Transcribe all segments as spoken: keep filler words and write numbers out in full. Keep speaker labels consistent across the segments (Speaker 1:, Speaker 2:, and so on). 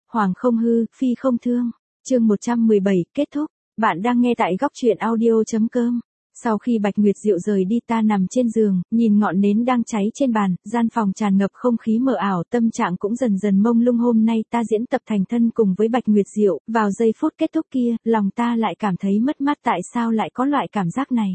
Speaker 1: Hoàng không hư, phi không thương. Chương một trăm mười bảy, kết thúc. Bạn đang nghe tại góc truyện audio.com. Sau khi Bạch Nguyệt Diệu rời đi, ta nằm trên giường, nhìn ngọn nến đang cháy trên bàn, gian phòng tràn ngập không khí mờ ảo, tâm trạng cũng dần dần mông lung. Hôm nay ta diễn tập thành thân cùng với Bạch Nguyệt Diệu, vào giây phút kết thúc kia, lòng ta lại cảm thấy mất mát. Tại sao lại có loại cảm giác này?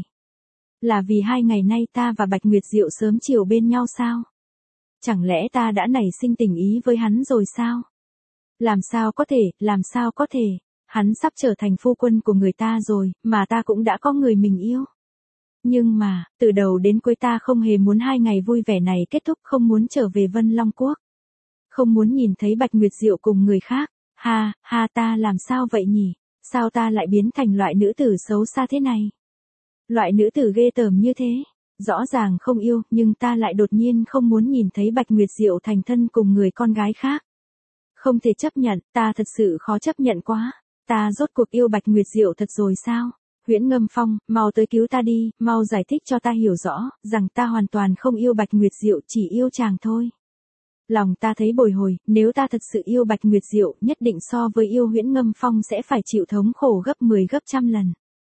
Speaker 1: Là vì hai ngày nay ta và Bạch Nguyệt Diệu sớm chiều bên nhau sao? Chẳng lẽ ta đã nảy sinh tình ý với hắn rồi sao? Làm sao có thể, làm sao có thể? Hắn sắp trở thành phu quân của người ta rồi, mà ta cũng đã có người mình yêu. Nhưng mà, từ đầu đến cuối ta không hề muốn hai ngày vui vẻ này kết thúc, không muốn trở về Vân Long Quốc. Không muốn nhìn thấy Bạch Nguyệt Diệu cùng người khác. Ha, ha, ta làm sao vậy nhỉ? Sao ta lại biến thành loại nữ tử xấu xa thế này? Loại nữ tử ghê tởm như thế. Rõ ràng không yêu, nhưng ta lại đột nhiên không muốn nhìn thấy Bạch Nguyệt Diệu thành thân cùng người con gái khác. Không thể chấp nhận, ta thật sự khó chấp nhận quá. Ta rốt cuộc yêu Bạch Nguyệt Diệu thật rồi sao? Huyễn Ngâm Phong, mau tới cứu ta đi, mau giải thích cho ta hiểu rõ, rằng ta hoàn toàn không yêu Bạch Nguyệt Diệu, chỉ yêu chàng thôi. Lòng ta thấy bồi hồi, nếu ta thật sự yêu Bạch Nguyệt Diệu, nhất định so với yêu Huyễn Ngâm Phong sẽ phải chịu thống khổ gấp mười gấp trăm lần.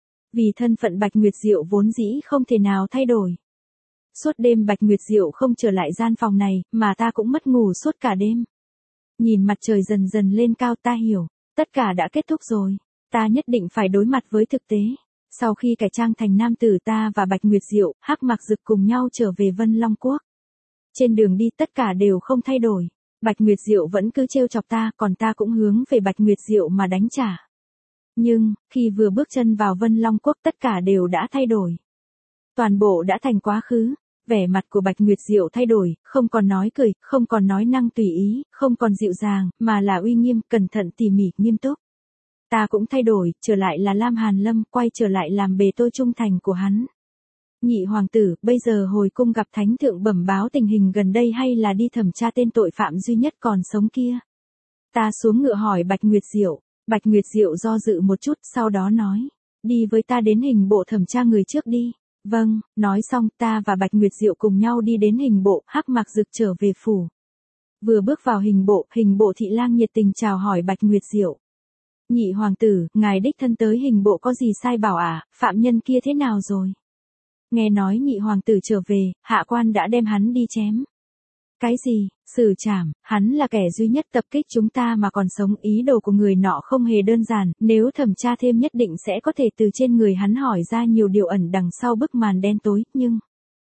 Speaker 1: Vì thân phận Bạch Nguyệt Diệu vốn dĩ không thể nào thay đổi. Suốt đêm Bạch Nguyệt Diệu không trở lại gian phòng này, mà ta cũng mất ngủ suốt cả đêm. Nhìn mặt trời dần dần lên cao, ta hiểu, tất cả đã kết thúc rồi. Ta nhất định phải đối mặt với thực tế. Sau khi cải trang thành nam tử, ta và Bạch Nguyệt Diệu, Hắc Mặc Dực cùng nhau trở về Vân Long Quốc. Trên đường đi tất cả đều không thay đổi. Bạch Nguyệt Diệu vẫn cứ trêu chọc ta, còn ta cũng hướng về Bạch Nguyệt Diệu mà đánh trả. Nhưng, khi vừa bước chân vào Vân Long Quốc tất cả đều đã thay đổi. Toàn bộ đã thành quá khứ. Vẻ mặt của Bạch Nguyệt Diệu thay đổi, không còn nói cười, không còn nói năng tùy ý, không còn dịu dàng, mà là uy nghiêm, cẩn thận tỉ mỉ, nghiêm túc. Ta cũng thay đổi, trở lại là Lam Hàn Lâm, quay trở lại làm bề tôi trung thành của hắn. Nhị hoàng tử, bây giờ hồi cung gặp thánh thượng bẩm báo tình hình gần đây hay là đi thẩm tra tên tội phạm duy nhất còn sống kia? Ta xuống ngựa hỏi Bạch Nguyệt Diệu. Bạch Nguyệt Diệu do dự một chút, sau đó nói, đi với ta đến hình bộ thẩm tra người trước đi. Vâng, nói xong ta và Bạch Nguyệt Diệu cùng nhau đi đến hình bộ, Hắc Mặc Dực trở về phủ. Vừa bước vào hình bộ, hình bộ thị lang nhiệt tình chào hỏi Bạch Nguyệt Diệu. Nhị hoàng tử, ngài đích thân tới hình bộ có gì sai bảo à, phạm nhân kia thế nào rồi? Nghe nói nhị hoàng tử trở về, hạ quan đã đem hắn đi chém. Cái gì, xử trảm, hắn là kẻ duy nhất tập kích chúng ta mà còn sống, ý đồ của người nọ không hề đơn giản, nếu thẩm tra thêm nhất định sẽ có thể từ trên người hắn hỏi ra nhiều điều ẩn đằng sau bức màn đen tối, nhưng...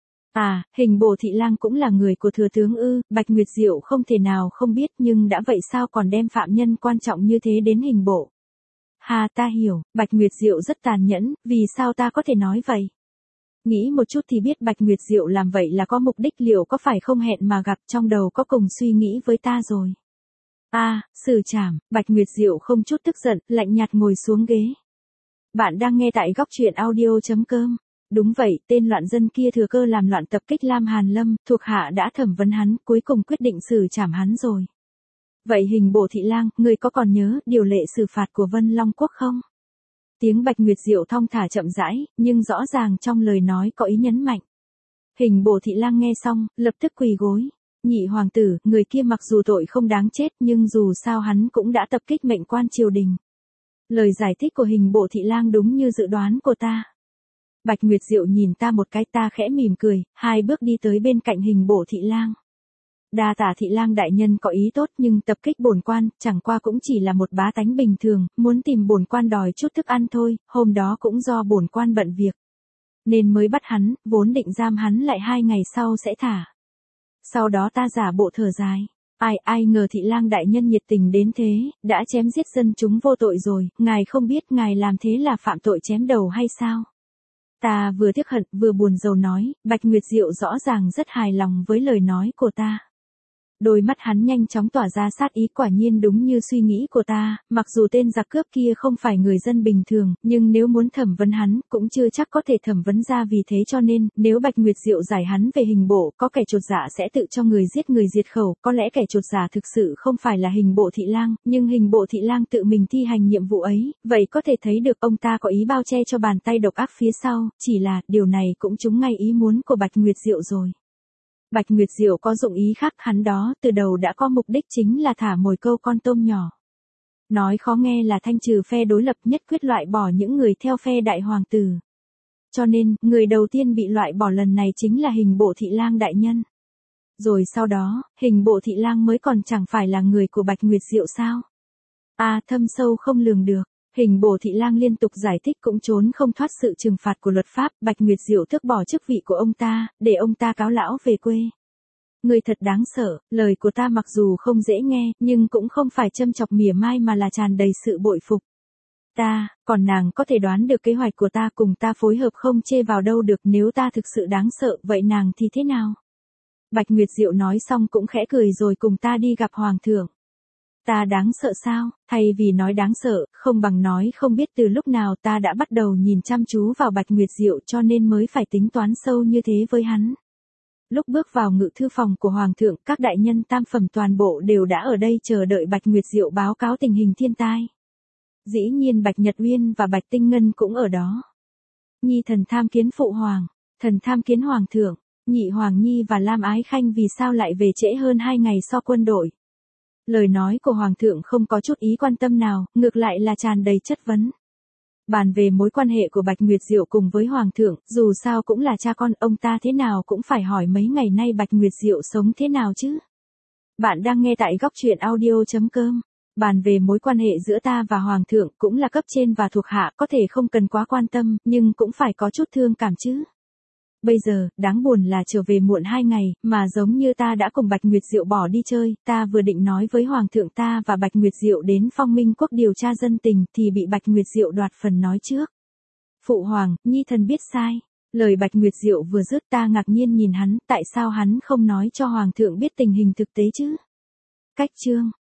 Speaker 1: À, hình bộ thị lang cũng là người của thừa tướng ư? Bạch Nguyệt Diệu không thể nào không biết, nhưng đã vậy sao còn đem phạm nhân quan trọng như thế đến hình bộ? Hà, ta hiểu, Bạch Nguyệt Diệu rất tàn nhẫn, vì sao ta có thể nói vậy? Nghĩ một chút thì biết Bạch Nguyệt Diệu làm vậy là có mục đích, liệu có phải không hẹn mà gặp, trong đầu có cùng suy nghĩ với ta rồi. À, xử trảm, Bạch Nguyệt Diệu không chút tức giận, lạnh nhạt ngồi xuống ghế. Bạn đang nghe tại góc truyện audio.com. Đúng vậy, tên loạn dân kia thừa cơ làm loạn tập kích Lam Hàn Lâm, thuộc hạ đã thẩm vấn hắn, cuối cùng quyết định xử trảm hắn rồi. Vậy hình bộ thị lang, người có còn nhớ điều lệ xử phạt của Vân Long Quốc không? Tiếng Bạch Nguyệt Diệu thong thả chậm rãi, nhưng rõ ràng trong lời nói có ý nhấn mạnh. Hình bộ thị lang nghe xong, lập tức quỳ gối. Nhị hoàng tử, người kia mặc dù tội không đáng chết, nhưng dù sao hắn cũng đã tập kích mệnh quan triều đình. Lời giải thích của hình bộ thị lang đúng như dự đoán của ta. Bạch Nguyệt Diệu nhìn ta một cái, ta khẽ mỉm cười, hai bước đi tới bên cạnh hình bộ thị lang. Đa tả thị lang đại nhân có ý tốt, nhưng tập kích bổn quan, chẳng qua cũng chỉ là một bá tánh bình thường, muốn tìm bổn quan đòi chút thức ăn thôi, hôm đó cũng do bổn quan bận việc. Nên mới bắt hắn, vốn định giam hắn lại hai ngày sau sẽ thả. Sau đó ta giả bộ thở dài. Ai ai ngờ thị lang đại nhân nhiệt tình đến thế, đã chém giết dân chúng vô tội rồi, ngài không biết ngài làm thế là phạm tội chém đầu hay sao? Ta vừa tiếc hận vừa buồn rầu nói, Bạch Nguyệt Diệu rõ ràng rất hài lòng với lời nói của ta. Đôi mắt hắn nhanh chóng tỏa ra sát ý, quả nhiên đúng như suy nghĩ của ta, mặc dù tên giặc cướp kia không phải người dân bình thường, nhưng nếu muốn thẩm vấn hắn, cũng chưa chắc có thể thẩm vấn ra, vì thế cho nên, nếu Bạch Nguyệt Diệu giải hắn về hình bộ, có kẻ chột dạ sẽ tự cho người giết người diệt khẩu, có lẽ kẻ chột dạ thực sự không phải là hình bộ thị lang, nhưng hình bộ thị lang tự mình thi hành nhiệm vụ ấy, vậy có thể thấy được ông ta có ý bao che cho bàn tay độc ác phía sau, chỉ là, điều này cũng trúng ngay ý muốn của Bạch Nguyệt Diệu rồi. Bạch Nguyệt Diệu có dụng ý khác, hắn đó từ đầu đã có mục đích, chính là thả mồi câu con tôm nhỏ. Nói khó nghe là thanh trừ phe đối lập, nhất quyết loại bỏ những người theo phe đại hoàng tử. Cho nên, người đầu tiên bị loại bỏ lần này chính là Hình Bộ Thị Lang đại nhân. Rồi sau đó, Hình Bộ Thị Lang mới còn chẳng phải là người của Bạch Nguyệt Diệu sao? À, thâm sâu không lường được. Hình Bộ Thị Lang liên tục giải thích cũng trốn không thoát sự trừng phạt của luật pháp. Bạch Nguyệt Diệu tước bỏ chức vị của ông ta, để ông ta cáo lão về quê. Người thật đáng sợ, lời của ta mặc dù không dễ nghe, nhưng cũng không phải châm chọc mỉa mai mà là tràn đầy sự bội phục. Ta, còn nàng có thể đoán được kế hoạch của ta, cùng ta phối hợp không chê vào đâu được. Nếu ta thực sự đáng sợ, vậy nàng thì thế nào? Bạch Nguyệt Diệu nói xong cũng khẽ cười rồi cùng ta đi gặp hoàng thượng. Ta đáng sợ sao? Thay vì nói đáng sợ, không bằng nói không biết từ lúc nào ta đã bắt đầu nhìn chăm chú vào Bạch Nguyệt Diệu, cho nên mới phải tính toán sâu như thế với hắn. Lúc bước vào ngự thư phòng của hoàng thượng, các đại nhân tam phẩm toàn bộ đều đã ở đây chờ đợi Bạch Nguyệt Diệu báo cáo tình hình thiên tai. Dĩ nhiên Bạch Nhật Uyên và Bạch Tinh Ngân cũng ở đó. Nhi thần tham kiến phụ hoàng, thần tham kiến hoàng thượng. Nhị Hoàng Nhi và Lam Ái Khanh vì sao lại về trễ hơn hai ngày so quân đội? Lời nói của Hoàng thượng không có chút ý quan tâm nào, ngược lại là tràn đầy chất vấn. Bàn về mối quan hệ của Bạch Nguyệt Diệu cùng với Hoàng thượng, dù sao cũng là cha con, ông ta thế nào cũng phải hỏi mấy ngày nay Bạch Nguyệt Diệu sống thế nào chứ? Bạn đang nghe tại góc truyện audio chấm com. Bàn về mối quan hệ giữa ta và Hoàng thượng, cũng là cấp trên và thuộc hạ, có thể không cần quá quan tâm, nhưng cũng phải có chút thương cảm chứ. Bây giờ, đáng buồn là trở về muộn hai ngày, mà giống như ta đã cùng Bạch Nguyệt Diệu bỏ đi chơi, ta vừa định nói với Hoàng thượng ta và Bạch Nguyệt Diệu đến Phong Minh Quốc điều tra dân tình, thì bị Bạch Nguyệt Diệu đoạt phần nói trước. Phụ hoàng, Nhi thần biết sai. Lời Bạch Nguyệt Diệu vừa dứt, ta ngạc nhiên nhìn hắn, tại sao hắn không nói cho Hoàng thượng biết tình hình thực tế chứ? Cách chương.